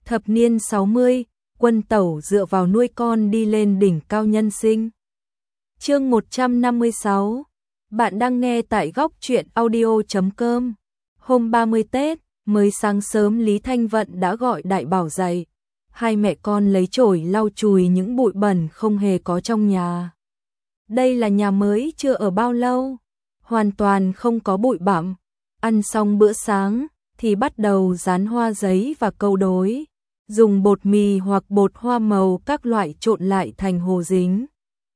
Thập niên 60, Quân Tẩu dựa vào nuôi con đi lên đỉnh cao nhân sinh. Chương 156. Bạn đang nghe tại góc truyện audio.com. Hôm 30 Tết, mới sáng sớm Lý Thanh Vận đã gọi Đại Bảo dậy. Hai mẹ con lấy chổi lau chùi những bụi bẩn không hề có trong nhà. Đây là nhà mới chưa ở bao lâu, hoàn toàn không có bụi bặm. Ăn xong bữa sáng thì bắt đầu dán hoa giấy và câu đối, dùng bột mì hoặc bột hoa màu các loại trộn lại thành hồ dính.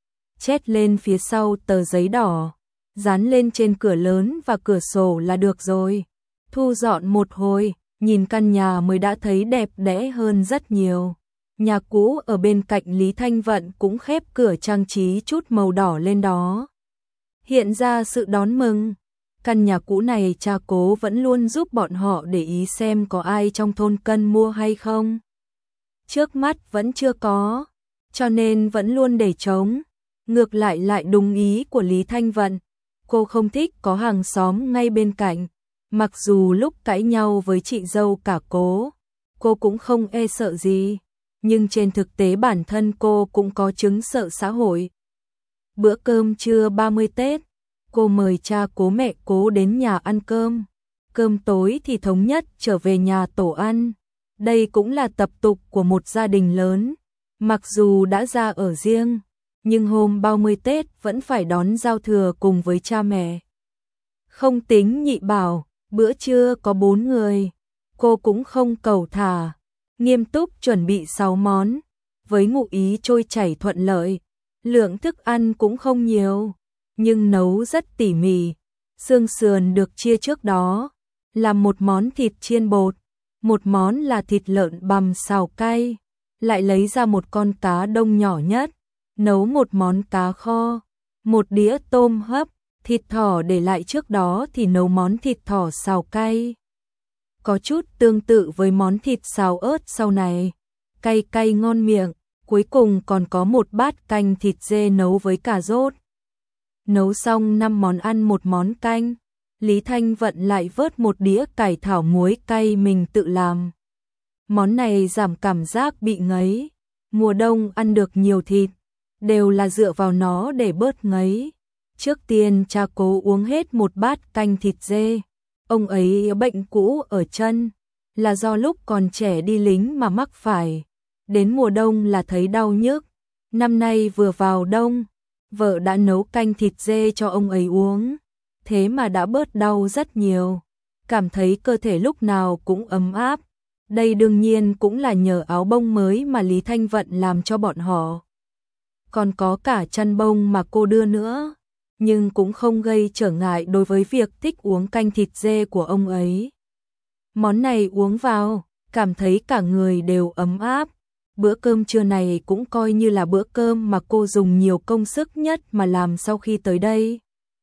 Chét lên phía sau tờ giấy đỏ, dán lên trên cửa lớn và cửa sổ là được rồi. Thu dọn một hồi, nhìn căn nhà mới đã thấy đẹp đẽ hơn rất nhiều. Nhà cũ ở bên cạnh Lý Thanh Vận cũng khép cửa trang trí chút màu đỏ lên đó, hiện ra sự đón mừng. Căn nhà cũ này cha cố vẫn luôn giúp bọn họ để ý xem có ai trong thôn cần mua hay không. Trước mắt vẫn chưa có, cho nên vẫn luôn để trống. Ngược lại đúng ý của Lý Thanh Vận, cô không thích có hàng xóm ngay bên cạnh. Mặc dù lúc cãi nhau với chị dâu cả cô cũng không e sợ gì, nhưng trên thực tế bản thân cô cũng có chứng sợ xã hội. Bữa cơm trưa 30 Tết, cô mời cha cố mẹ cố đến nhà ăn cơm. Cơm tối thì thống nhất trở về nhà tổ ăn. Đây cũng là tập tục của một gia đình lớn. Mặc dù đã ra ở riêng, nhưng hôm 30 Tết vẫn phải đón giao thừa cùng với cha mẹ. Không tính nhị bảo, bữa trưa có 4 người. Cô cũng không cẩu thả, nghiêm túc chuẩn bị 6 món, với ngụ ý trôi chảy thuận lợi. Lượng thức ăn cũng không nhiều, nhưng nấu rất tỉ mỉ. Xương sườn được chia trước đó, làm một món thịt chiên bột, một món là thịt lợn bằm xào cay, lại lấy ra một con cá đông nhỏ nhất, nấu một món cá kho, một đĩa tôm hấp, thịt thỏ để lại trước đó thì nấu món thịt thỏ xào cay. Có chút tương tự với món thịt xào ớt sau này, cay cay ngon miệng. Cuối cùng còn có một bát canh thịt dê nấu với cà rốt. Nấu xong 5 món ăn một món canh, Lý Thanh Vận lại vớt một đĩa cải thảo muối cay mình tự làm. Món này giảm cảm giác bị ngấy. Mùa đông ăn được nhiều thịt, đều là dựa vào nó để bớt ngấy. Trước tiên cha cố uống hết một bát canh thịt dê. Ông ấy bệnh cũ ở chân, là do lúc còn trẻ đi lính mà mắc phải. Đến mùa đông là thấy đau nhức. Năm nay vừa vào đông, vợ đã nấu canh thịt dê cho ông ấy uống, thế mà đã bớt đau rất nhiều, cảm thấy cơ thể lúc nào cũng ấm áp. Đây đương nhiên cũng là nhờ áo bông mới mà Lý Thanh Vận làm cho bọn họ. Còn có cả chăn bông mà cô đưa nữa, nhưng cũng không gây trở ngại đối với việc thích uống canh thịt dê của ông ấy. Món này uống vào, cảm thấy cả người đều ấm áp. Bữa cơm trưa này cũng coi như là bữa cơm mà cô dùng nhiều công sức nhất mà làm sau khi tới đây.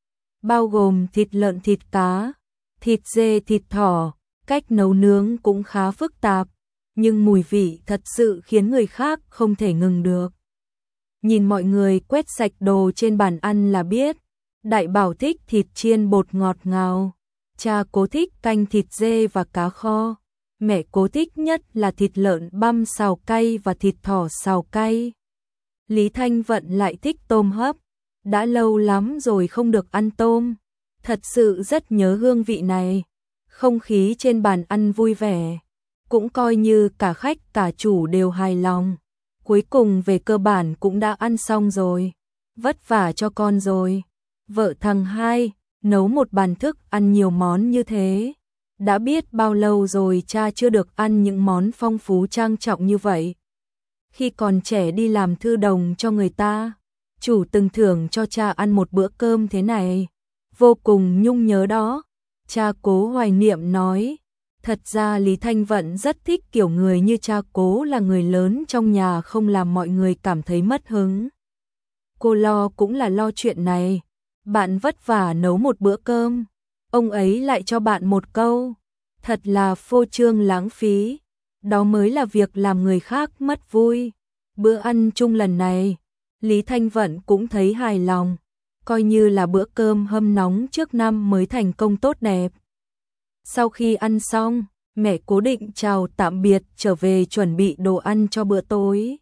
Bao gồm thịt lợn, thịt cá, thịt dê, thịt thỏ. Cách nấu nướng cũng khá phức tạp, nhưng mùi vị thật sự khiến người khác không thể ngừng được. Nhìn mọi người quét sạch đồ trên bàn ăn là biết. Đại Bảo thích thịt chiên bột ngọt ngào, cha cố thích canh thịt dê và cá kho. Mẹ cố thích nhất là thịt lợn băm xào cay và thịt thỏ xào cay. Lý Thanh Vận lại thích tôm hấp. Đã lâu lắm rồi không được ăn tôm. Thật sự rất nhớ hương vị này. Không khí trên bàn ăn vui vẻ. Cũng coi như cả khách cả chủ đều hài lòng. Cuối cùng về cơ bản cũng đã ăn xong rồi. Vất vả cho con rồi. Vợ thằng hai nấu một bàn thức ăn nhiều món như thế. Đã biết bao lâu rồi cha chưa được ăn những món phong phú trang trọng như vậy. Khi còn trẻ đi làm thư đồng cho người ta, chủ từng thưởng cho cha ăn một bữa cơm thế này. Vô cùng nhung nhớ đó. Cha cố hoài niệm nói. Thật ra Lý Thanh Vận rất thích kiểu người như cha cố, là người lớn trong nhà không làm mọi người cảm thấy mất hứng. Cô lo cũng là lo chuyện này. Bạn vất vả nấu một bữa cơm, ông ấy lại cho bạn một câu. Thật là phô trương lãng phí. Đó mới là việc làm người khác mất vui. Bữa ăn chung lần này, Lý Thanh Vận cũng thấy hài lòng. Coi như là bữa cơm hâm nóng trước năm mới thành công tốt đẹp. Sau khi ăn xong, Mẹ Cố định chào tạm biệt trở về chuẩn bị đồ ăn cho bữa tối.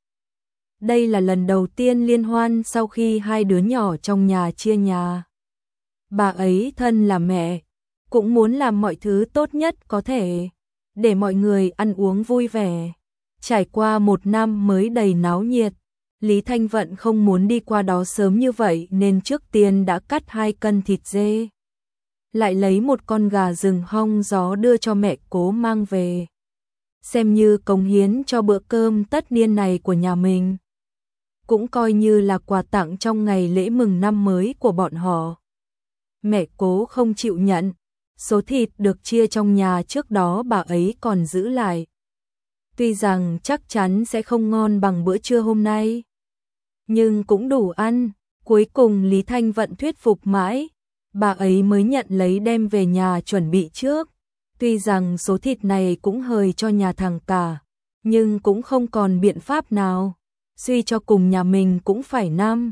Đây là lần đầu tiên liên hoan sau khi hai đứa nhỏ trong nhà chia nhà. Bà ấy thân là mẹ, cũng muốn làm mọi thứ tốt nhất có thể, để mọi người ăn uống vui vẻ. Trải qua một năm mới đầy náo nhiệt, Lý Thanh Vận không muốn đi qua đó sớm như vậy nên trước tiên đã cắt 2 cân thịt dê. Lại lấy một con gà rừng hong gió đưa cho mẹ Cố mang về. Xem như cống hiến cho bữa cơm tất niên này của nhà mình. Cũng coi như là quà tặng trong ngày lễ mừng năm mới của bọn họ. Mẹ Cố không chịu nhận, số thịt được chia trong nhà trước đó bà ấy còn giữ lại. Tuy rằng chắc chắn sẽ không ngon bằng bữa trưa hôm nay, nhưng cũng đủ ăn. Cuối cùng Lý Thanh Vận thuyết phục mãi, bà ấy mới nhận lấy đem về nhà chuẩn bị trước. Tuy rằng số thịt này cũng hời cho nhà thằng cả, nhưng cũng không còn biện pháp nào. Suy cho cùng nhà mình cũng phải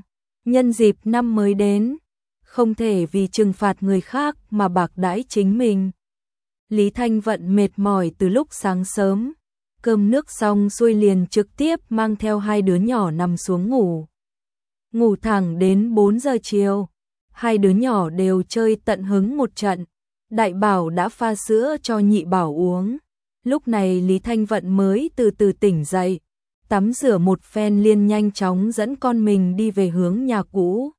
nhân dịp năm mới đến, không thể vì trừng phạt người khác mà bạc đãi chính mình. Lý Thanh Vận mệt mỏi từ lúc sáng sớm, cơm nước xong xuôi liền trực tiếp mang theo 2 đứa nhỏ nằm xuống ngủ. Ngủ thẳng đến 4 giờ chiều, 2 đứa nhỏ đều chơi tận hứng một trận. Đại Bảo đã pha sữa cho Nhị Bảo uống. Lúc này Lý Thanh Vận mới từ từ tỉnh dậy, tắm rửa một phen liền nhanh chóng dẫn con mình đi về hướng nhà cũ.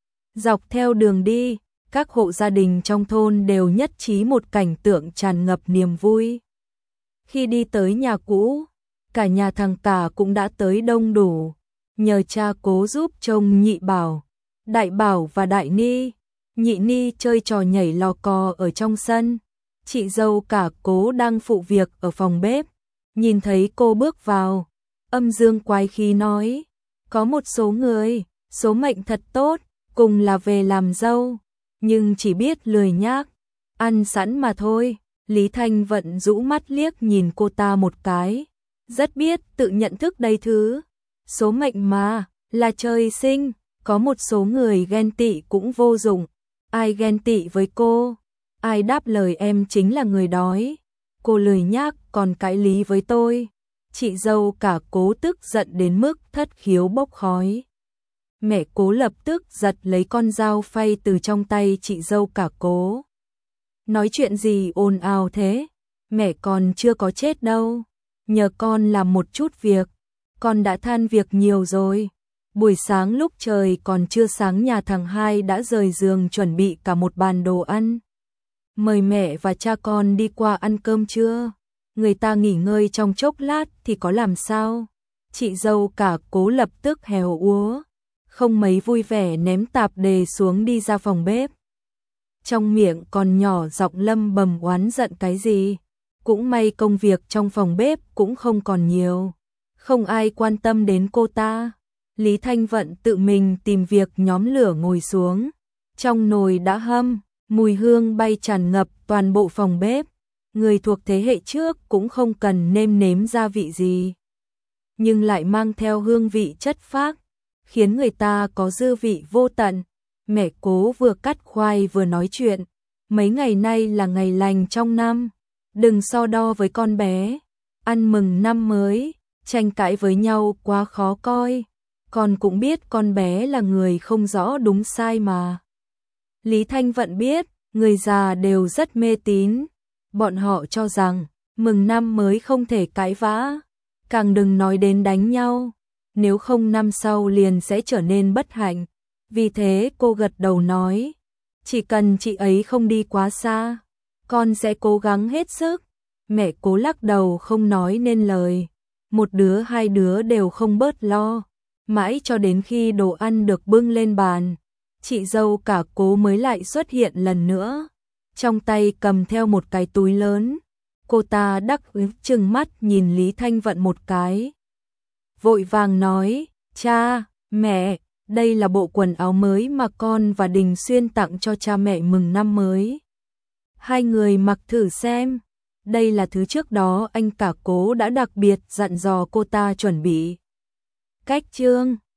Dọc theo đường đi, các hộ gia đình trong thôn đều nhất trí một cảnh tượng tràn ngập niềm vui. Khi đi tới nhà cũ, cả nhà thằng cả cũng đã tới đông đủ, nhờ cha Cố giúp trông Nhị Bảo, Đại Bảo và Đại Ni. Nhị Ni chơi trò nhảy lò cò ở trong sân. Chị dâu cả Cố đang phụ việc ở phòng bếp, nhìn thấy cô bước vào, âm dương quái khí nói, có một số người, số mệnh thật tốt, cùng là về làm dâu, nhưng chỉ biết lười nhác, ăn sẵn mà thôi. Lý Thanh Vận rũ mắt liếc nhìn cô ta một cái, rất biết tự nhận thức đầy thứ. Số mệnh mà, là trời sinh, có một số người ghen tị cũng vô dụng. Ai ghen tị với cô? Ai đáp lời em chính là người đói. Cô lười nhác còn cãi lý với tôi. Chị dâu cả Cố tức giận đến mức thất khiếu bốc khói. Mẹ Cố lập tức giật lấy con dao phay từ trong tay chị dâu cả Cố. Nói chuyện gì ồn ào thế? Mẹ còn chưa có chết đâu. Nhờ con làm một chút việc. Con đã than việc nhiều rồi. Buổi sáng lúc trời còn chưa sáng nhà thằng Hai đã rời giường chuẩn bị cả một bàn đồ ăn. Mời mẹ và cha con đi qua ăn cơm trưa. Người ta nghỉ ngơi trong chốc lát thì có làm sao? Chị dâu cả Cố lập tức hèo úa, không mấy vui vẻ ném tạp dề xuống đi ra phòng bếp. Trong miệng còn nhỏ giọng lầm bầm oán giận cái gì. Cũng may công việc trong phòng bếp cũng không còn nhiều, không ai quan tâm đến cô ta. Lý Thanh Vận tự mình tìm việc nhóm lửa ngồi xuống. Trong nồi đã hâm, mùi hương bay tràn ngập toàn bộ phòng bếp. Người thuộc thế hệ trước cũng không cần nêm nếm gia vị gì, nhưng lại mang theo hương vị chất phác, khiến người ta có dư vị vô tận. Mẹ Cố vừa cắt khoai vừa nói chuyện. Mấy ngày nay là ngày lành trong năm, đừng so đo với con bé. Ăn mừng năm mới, tranh cãi với nhau quá khó coi. Con cũng biết con bé là người không rõ đúng sai mà. Lý Thanh Vận biết, người già đều rất mê tín. Bọn họ cho rằng, mừng năm mới không thể cãi vã, càng đừng nói đến đánh nhau. Nếu không năm sau liền sẽ trở nên bất hạnh. Vì thế cô gật đầu nói, chỉ cần chị ấy không đi quá xa, con sẽ cố gắng hết sức. Mẹ Cố lắc đầu không nói nên lời. Một đứa hai đứa đều không bớt lo. Mãi cho đến khi đồ ăn được bưng lên bàn, chị dâu cả Cố mới lại xuất hiện lần nữa. Trong tay cầm theo một cái túi lớn. Cô ta đắc ý trừng mắt nhìn Lý Thanh Vận một cái, vội vàng nói, cha, mẹ, đây là bộ quần áo mới mà con và Đình Xuyên tặng cho cha mẹ mừng năm mới. Hai người mặc thử xem. Đây là thứ trước đó anh cả Cố đã đặc biệt dặn dò cô ta chuẩn bị. Cách chương